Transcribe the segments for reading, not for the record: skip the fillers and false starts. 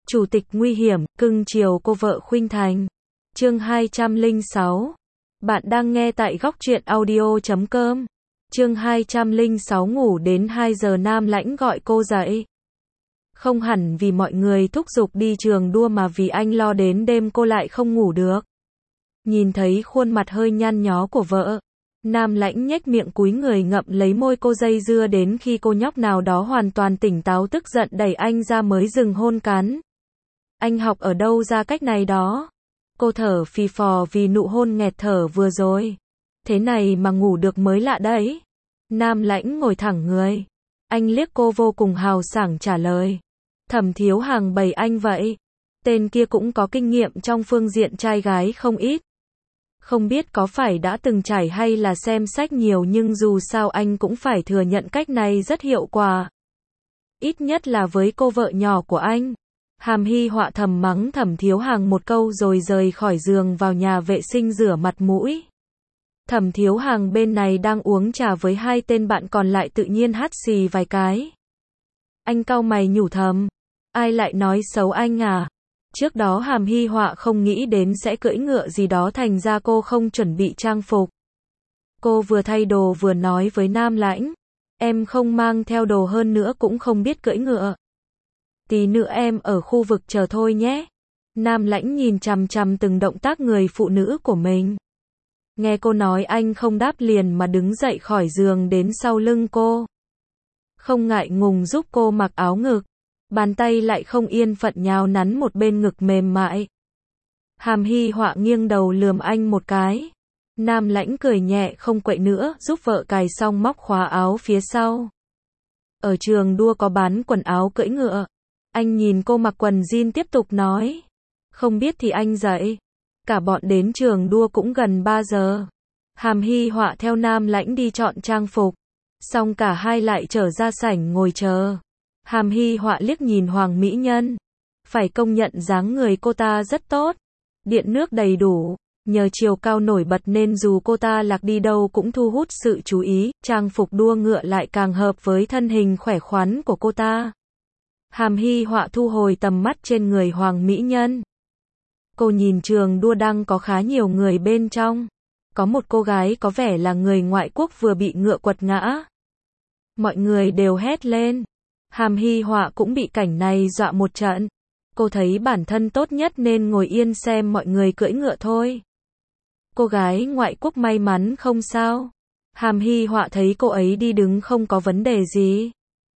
Chủ tịch nguy hiểm, cưng chiều cô vợ khuynh thành. Chương 206. Bạn đang nghe tại góc truyện audio.com. Chương 206 ngủ đến 2 giờ Nam Lãnh gọi cô dậy. Không hẳn vì mọi người thúc giục đi trường đua mà vì anh lo đến đêm cô lại không ngủ được. Nhìn thấy khuôn mặt hơi nhăn nhó của vợ, Nam Lãnh nhếch miệng cúi người ngậm lấy môi cô dây dưa đến khi cô nhóc nào đó hoàn toàn tỉnh táo tức giận đẩy anh ra mới dừng hôn cắn. Anh học ở đâu ra cách này đó? Cô thở phì phò vì nụ hôn nghẹt thở vừa rồi. Thế này mà ngủ được mới lạ đấy. Nam Lãnh ngồi thẳng người. Anh liếc cô vô cùng hào sảng trả lời. Thẩm Thiếu Hàng bày anh vậy. Tên kia cũng có kinh nghiệm trong phương diện trai gái không ít. Không biết có phải đã từng trải hay là xem sách nhiều nhưng dù sao anh cũng phải thừa nhận cách này rất hiệu quả. Ít nhất là với cô vợ nhỏ của anh. Hàm Hy Họa thầm mắng Thẩm Thiếu Hàng một câu rồi rời khỏi giường vào nhà vệ sinh rửa mặt mũi. Thẩm Thiếu Hàng bên này đang uống trà với hai tên bạn còn lại tự nhiên hắt xì vài cái. Anh cau mày nhủ thầm. Ai lại nói xấu anh à? Trước đó Hàm Hy Họa không nghĩ đến sẽ cưỡi ngựa gì đó thành ra cô không chuẩn bị trang phục. Cô vừa thay đồ vừa nói với Nam Lãnh. Em không mang theo đồ hơn nữa cũng không biết cưỡi ngựa. Tí nữa em ở khu vực chờ thôi nhé. Nam Lãnh nhìn chằm chằm từng động tác người phụ nữ của mình. Nghe cô nói anh không đáp liền mà đứng dậy khỏi giường đến sau lưng cô. Không ngại ngùng giúp cô mặc áo ngực. Bàn tay lại không yên phận nhào nắn một bên ngực mềm mại. Hàm Hy Họa nghiêng đầu lườm anh một cái. Nam Lãnh cười nhẹ không quậy nữa, giúp vợ cài xong móc khóa áo phía sau. Ở trường đua có bán quần áo cưỡi ngựa. Anh nhìn cô mặc quần jean tiếp tục nói. Không biết thì anh dậy. Cả bọn đến trường đua cũng gần 3 giờ. Hàm Hy Họa theo Nam Lãnh đi chọn trang phục. Xong cả hai lại trở ra sảnh ngồi chờ. Hàm Hy Họa liếc nhìn Hoàng Mỹ Nhân. Phải công nhận dáng người cô ta rất tốt. Điện nước đầy đủ. Nhờ chiều cao nổi bật nên dù cô ta lạc đi đâu cũng thu hút sự chú ý. Trang phục đua ngựa lại càng hợp với thân hình khỏe khoắn của cô ta. Hàm Hy Họa thu hồi tầm mắt trên người Hoàng Mỹ Nhân. Cô nhìn trường đua đang có khá nhiều người bên trong. Có một cô gái có vẻ là người ngoại quốc vừa bị ngựa quật ngã. Mọi người đều hét lên. Hàm Hy Họa cũng bị cảnh này dọa một trận. Cô thấy bản thân tốt nhất nên ngồi yên xem mọi người cưỡi ngựa thôi. Cô gái ngoại quốc may mắn không sao. Hàm Hy Họa thấy cô ấy đi đứng không có vấn đề gì.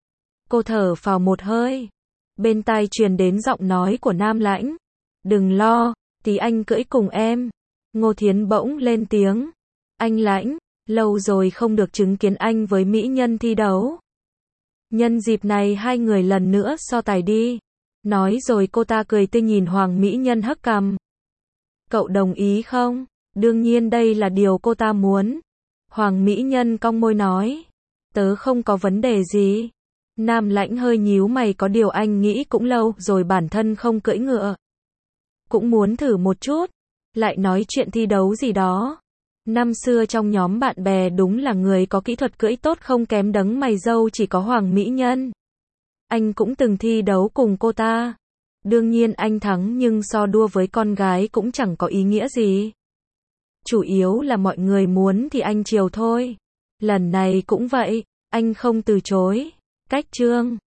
Cô thở phào một hơi. Bên tai truyền đến giọng nói của Nam Lãnh. Đừng lo, tí anh cưỡi cùng em. Ngô Thiến bỗng lên tiếng. Anh Lãnh, lâu rồi không được chứng kiến anh với mỹ nhân thi đấu. Nhân dịp này hai người lần nữa so tài đi. Nói rồi cô ta cười tươi nhìn Hoàng Mỹ Nhân hất cằm. Cậu đồng ý không? Đương nhiên đây là điều cô ta muốn. Hoàng Mỹ Nhân cong môi nói. Tớ không có vấn đề gì. Nam Lãnh hơi nhíu mày có điều anh nghĩ cũng lâu rồi bản thân không cưỡi ngựa. Cũng muốn thử một chút. Lại nói chuyện thi đấu gì đó. Năm xưa trong nhóm bạn bè đúng là người có kỹ thuật cưỡi tốt không kém đấng mày râu chỉ có Hoàng Mỹ Nhân. Anh cũng từng thi đấu cùng cô ta. Đương nhiên anh thắng nhưng so đua với con gái cũng chẳng có ý nghĩa gì. Chủ yếu là mọi người muốn thì anh chiều thôi. Lần này cũng vậy, anh không từ chối. Cách chương